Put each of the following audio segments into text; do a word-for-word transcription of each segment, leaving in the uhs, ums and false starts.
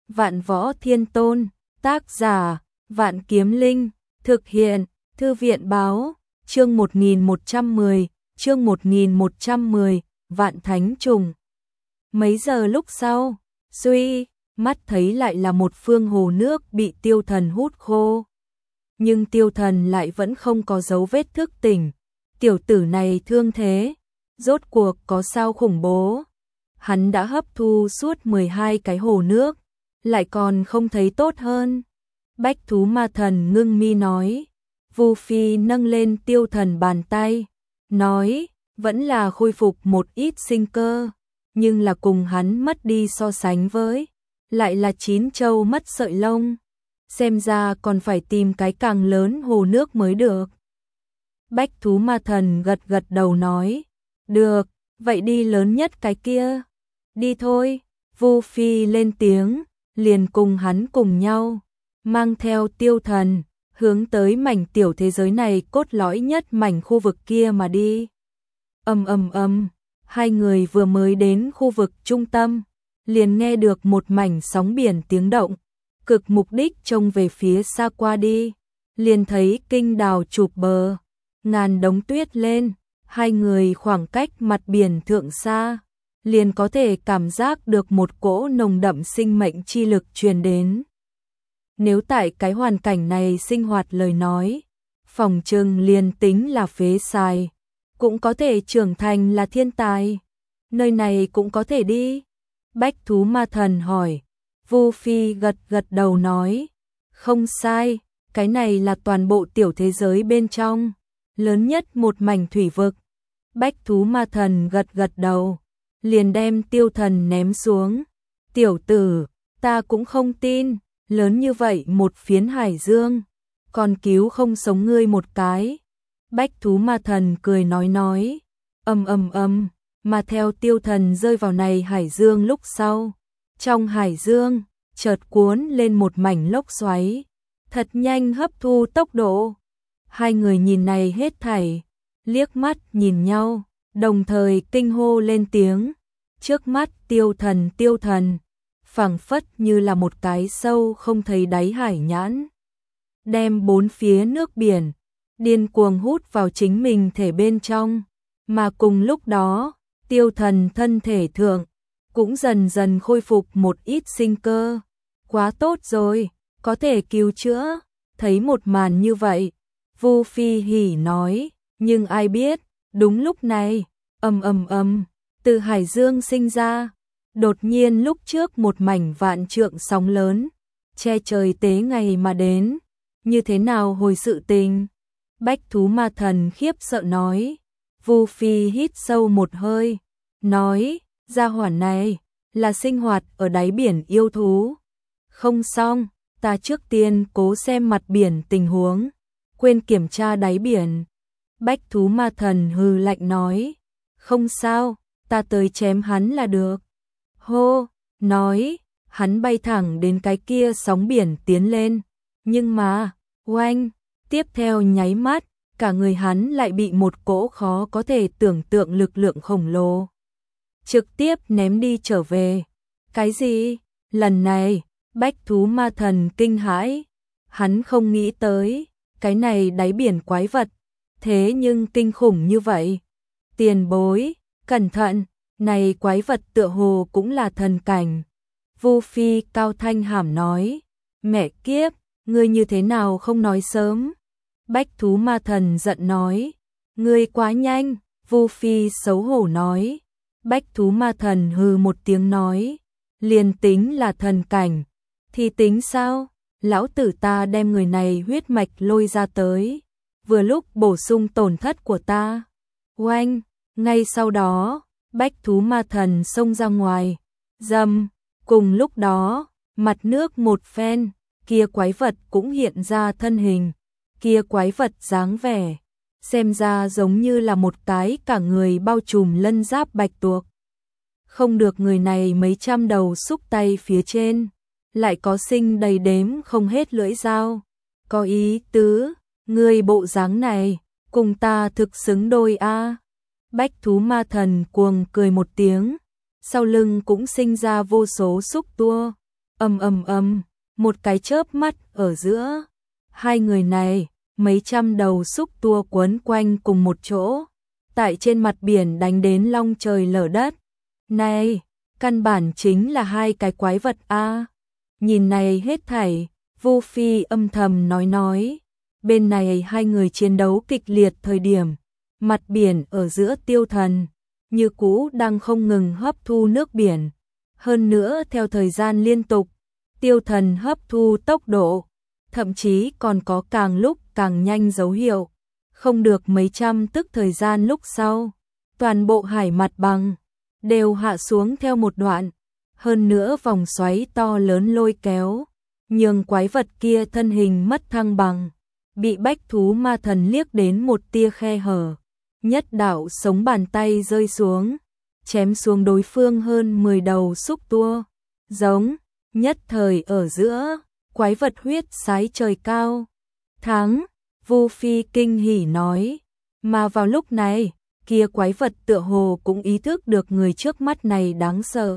Vạn Võ Thiên Tôn, tác giả, Vạn Kiếm Linh, thực hiện, Thư viện báo, chương một nghìn một trăm mười, chương một nghìn một trăm mười, Vạn Thánh Trùng. Mấy giờ lúc sau, Duy, mắt thấy lại là một phương hồ nước bị Tiêu Thần hút khô. Nhưng Tiêu Thần lại vẫn không có dấu vết thức tỉnh. Tiểu tử này thương thế, rốt cuộc có sao khủng bố. Hắn đã hấp thu suốt mười hai cái hồ nước, lại còn không thấy tốt hơn. Bách Thú Ma Thần ngưng mi nói. Vu Phi nâng lên Tiêu Thần bàn tay, nói, vẫn là khôi phục một ít sinh cơ, nhưng là cùng hắn mất đi so sánh với, lại là chín châu mất sợi lông. Xem ra còn phải tìm cái càng lớn hồ nước mới được. Bách Thú Ma Thần gật gật đầu nói, được, vậy đi lớn nhất cái kia. Đi thôi, Vu Phi lên tiếng, liền cùng hắn cùng nhau, mang theo Tiêu Thần, hướng tới mảnh tiểu thế giới này cốt lõi nhất mảnh khu vực kia mà đi. Ầm ầm ầm, hai người vừa mới đến khu vực trung tâm, liền nghe được một mảnh sóng biển tiếng động, cực mục đích trông về phía xa qua đi, liền thấy kinh đào chụp bờ, ngàn đống tuyết lên, hai người khoảng cách mặt biển thượng xa, liền có thể cảm giác được một cỗ nồng đậm sinh mệnh chi lực truyền đến. Nếu tại cái hoàn cảnh này sinh hoạt lời nói, phòng trừng liền tính là phế xài, cũng có thể trưởng thành là thiên tài. Nơi này cũng có thể đi. Bách Thú Ma Thần hỏi. Vu Phi gật gật đầu nói. Không sai, cái này là toàn bộ tiểu thế giới bên trong, lớn nhất một mảnh thủy vực. Bách Thú Ma Thần gật gật đầu, liền đem Tiêu Thần ném xuống. Tiểu tử, ta cũng không tin, lớn như vậy một phiến hải dương, còn cứu không sống ngươi một cái. Bách Thú Ma Thần cười nói nói, ầm ầm ầm, mà theo Tiêu Thần rơi vào này hải dương lúc sau, trong hải dương chợt cuốn lên một mảnh lốc xoáy, thật nhanh hấp thu tốc độ. Hai người nhìn này hết thảy, liếc mắt nhìn nhau, đồng thời kinh hô lên tiếng. Trước mắt Tiêu Thần Tiêu Thần, phảng phất như là một cái sâu không thấy đáy hải nhãn, đem bốn phía nước biển điên cuồng hút vào chính mình thể bên trong, mà cùng lúc đó, Tiêu Thần thân thể thượng cũng dần dần khôi phục một ít sinh cơ. Quá tốt rồi, có thể cứu chữa. Thấy một màn như vậy, Vu Phi hỉ nói, nhưng ai biết, đúng lúc này, ầm ầm ầm, từ hải dương sinh ra, đột nhiên lúc trước một mảnh vạn trượng sóng lớn, che trời tế ngày mà đến, như thế nào hồi sự tình? Bách Thú Ma Thần khiếp sợ nói. Vu Phi hít sâu một hơi, nói, gia hỏa này là sinh hoạt ở đáy biển yêu thú. Không xong, ta trước tiên cố xem mặt biển tình huống, quên kiểm tra đáy biển. Bách Thú Ma Thần hừ lạnh nói, không sao, ta tới chém hắn là được. Hô, nói, hắn bay thẳng đến cái kia sóng biển tiến lên, nhưng mà, oanh, tiếp theo nháy mắt, cả người hắn lại bị một cỗ khó có thể tưởng tượng lực lượng khổng lồ trực tiếp ném đi trở về. Cái gì? Lần này, Bách Thú Ma Thần kinh hãi, hắn không nghĩ tới, cái này đáy biển quái vật, thế nhưng kinh khủng như vậy. Tiền bối, cẩn thận, này quái vật tựa hồ cũng là thần cảnh. Vu Phi cao thanh hàm nói, mẹ kiếp, ngươi như thế nào không nói sớm? Bách Thú Ma Thần giận nói, ngươi quá nhanh. Vu Phi xấu hổ nói. Bách Thú Ma Thần hừ một tiếng nói, liền tính là thần cảnh, thì tính sao? Lão tử ta đem người này huyết mạch lôi ra tới, vừa lúc bổ sung tổn thất của ta. Oanh, ngay sau đó, Bách Thú Ma Thần xông ra ngoài, dầm, cùng lúc đó, mặt nước một phen, kia quái vật cũng hiện ra thân hình. Kia quái vật dáng vẻ, xem ra giống như là một cái cả người bao trùm lân giáp bạch tuộc. Không được, người này mấy trăm đầu xúc tay phía trên, lại có sinh đầy đếm không hết lưỡi dao. Có ý tứ, người bộ dáng này, cùng ta thực xứng đôi a. Bách Thú Ma Thần cuồng cười một tiếng, sau lưng cũng sinh ra vô số xúc tua, Ầm ầm ầm, một cái chớp mắt ở giữa, hai người này, mấy trăm đầu xúc tua quấn quanh cùng một chỗ, tại trên mặt biển đánh đến long trời lở đất. Này, căn bản chính là hai cái quái vật a. Nhìn này hết thảy, Vu Phi âm thầm nói nói, bên này hai người chiến đấu kịch liệt thời điểm, mặt biển ở giữa Tiêu Thần như cũ đang không ngừng hấp thu nước biển. Hơn nữa theo thời gian liên tục, Tiêu Thần hấp thu tốc độ, thậm chí còn có càng lúc càng nhanh dấu hiệu. Không được mấy trăm tức thời gian lúc sau, toàn bộ hải mặt bằng đều hạ xuống theo một đoạn. Hơn nữa vòng xoáy to lớn lôi kéo, nhường quái vật kia thân hình mất thăng bằng, bị bách thú ma thần liếc đến một tia khe hở. Nhất đạo sống bàn tay rơi xuống, chém xuống đối phương hơn mười đầu xúc tua, giống, nhất thời ở giữa, quái vật huyết sái trời cao. Thắng, Vu Phi kinh hỉ nói, mà vào lúc này, kia quái vật tựa hồ cũng ý thức được người trước mắt này đáng sợ.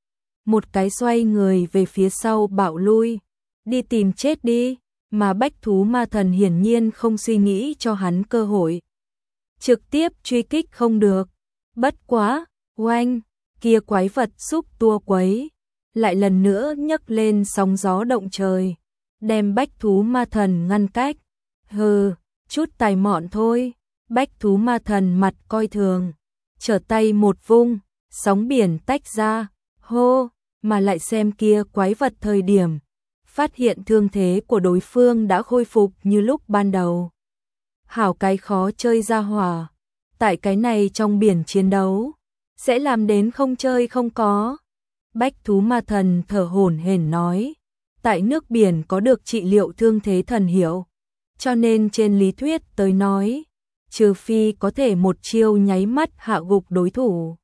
Một cái xoay người về phía sau bạo lui, đi tìm chết đi, mà bách thú ma thần hiển nhiên không suy nghĩ cho hắn cơ hội. Trực tiếp truy kích không được, bất quá, oanh, kia quái vật xúc tua quấy, lại lần nữa nhấc lên sóng gió động trời, đem bách thú ma thần ngăn cách. Hừ, chút tài mọn thôi, bách thú ma thần mặt coi thường, trở tay một vung, sóng biển tách ra, hô, mà lại xem kia quái vật thời điểm, phát hiện thương thế của đối phương đã khôi phục như lúc ban đầu. Hảo cái khó chơi ra hỏa, tại cái này trong biển chiến đấu, sẽ làm đến không chơi không có. Bách thú ma thần thở hổn hển nói, tại nước biển có được trị liệu thương thế thần hiệu, cho nên trên lý thuyết tới nói, trừ phi có thể một chiêu nháy mắt hạ gục đối thủ.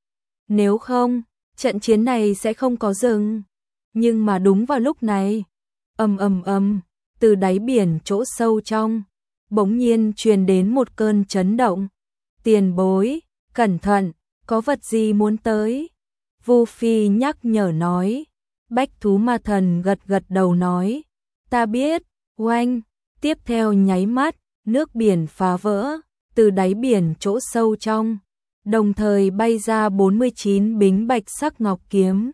Nếu không, trận chiến này sẽ không có dừng. Nhưng mà đúng vào lúc này, ầm ầm ầm, từ đáy biển chỗ sâu trong, bỗng nhiên truyền đến một cơn chấn động. Tiền bối, cẩn thận, có vật gì muốn tới? Vu Phi nhắc nhở nói. Bách thú ma thần gật gật đầu nói, ta biết. Oanh, tiếp theo nháy mắt, nước biển phá vỡ, từ đáy biển chỗ sâu trong, đồng thời bay ra bốn mươi chín bính bạch sắc ngọc kiếm.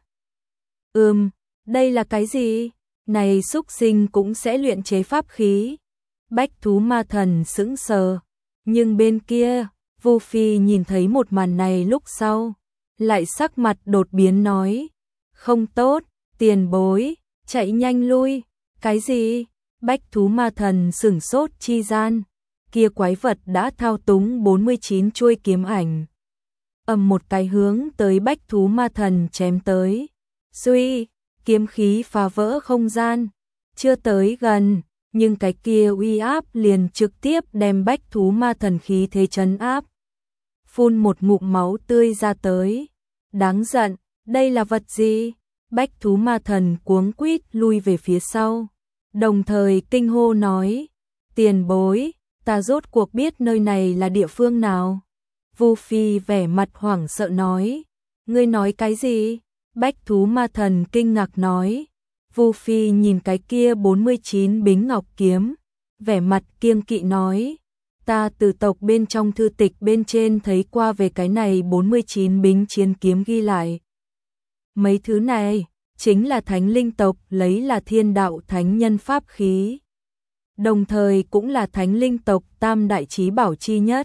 Ừm, đây là cái gì? Này xúc sinh cũng sẽ luyện chế pháp khí. Bách thú ma thần sững sờ, nhưng bên kia, Vu Phi nhìn thấy một màn này lúc sau, lại sắc mặt đột biến nói, không tốt, tiền bối, chạy nhanh lui. Cái gì? Bách thú ma thần sửng sốt chi gian, kia quái vật đã thao túng bốn mươi chín chuôi kiếm ảnh, ầm một cái hướng tới bách thú ma thần chém tới. Suy, kiếm khí phá vỡ không gian, chưa tới gần, nhưng cái kia uy áp liền trực tiếp đem bách thú ma thần khí thế trấn áp. Phun một ngụm máu tươi ra tới. Đáng giận, đây là vật gì? Bách thú ma thần cuống quýt lui về phía sau, đồng thời kinh hô nói, tiền bối, ta rốt cuộc biết nơi này là địa phương nào. Vu Phi vẻ mặt hoảng sợ nói, ngươi nói cái gì? Bách thú ma thần kinh ngạc nói. Vu Phi nhìn cái kia bốn mươi chín bính ngọc kiếm, vẻ mặt kiêng kỵ nói, ta từ tộc bên trong thư tịch bên trên thấy qua về cái này bốn mươi chín bính chiến kiếm ghi lại. Mấy thứ này, chính là thánh linh tộc lấy là thiên đạo thánh nhân pháp khí. Đồng thời cũng là thánh linh tộc tam đại chí bảo chi nhất.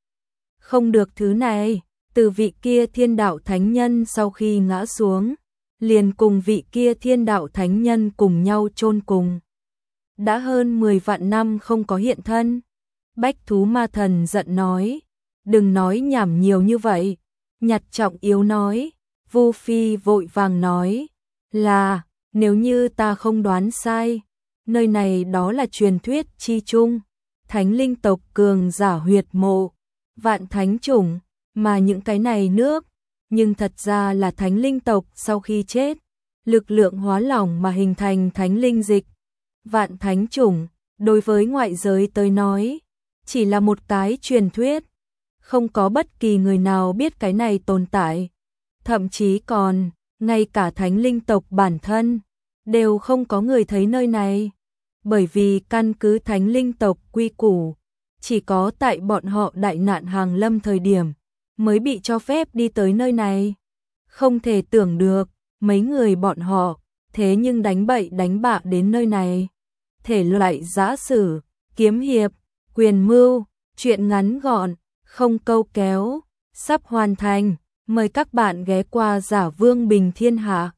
Không được thứ này, từ vị kia thiên đạo thánh nhân sau khi ngã xuống, liền cùng vị kia thiên đạo thánh nhân cùng nhau chôn cùng. Đã hơn mười vạn năm không có hiện thân. Bách thú ma thần giận nói, đừng nói nhảm nhiều như vậy. Nhặt trọng yếu nói. Vu Phi vội vàng nói, là, nếu như ta không đoán sai, nơi này đó là truyền thuyết chi chung, thánh linh tộc cường giả huyệt mộ, vạn thánh chủng, mà những cái này nước, nhưng thật ra là thánh linh tộc sau khi chết, lực lượng hóa lỏng mà hình thành thánh linh dịch. Vạn thánh chủng, đối với ngoại giới tới nói, chỉ là một cái truyền thuyết, không có bất kỳ người nào biết cái này tồn tại. Thậm chí còn, ngay cả thánh linh tộc bản thân, đều không có người thấy nơi này. Bởi vì căn cứ thánh linh tộc quy củ, chỉ có tại bọn họ đại nạn hàng lâm thời điểm mới bị cho phép đi tới nơi này. Không thể tưởng được, mấy người bọn họ thế nhưng đánh bậy đánh bạ đến nơi này. Thể loại giã sử, kiếm hiệp, quyền mưu, truyện ngắn gọn, không câu kéo, sắp hoàn thành. Mời các bạn ghé qua Giả Vương Bình Thiên Hạ.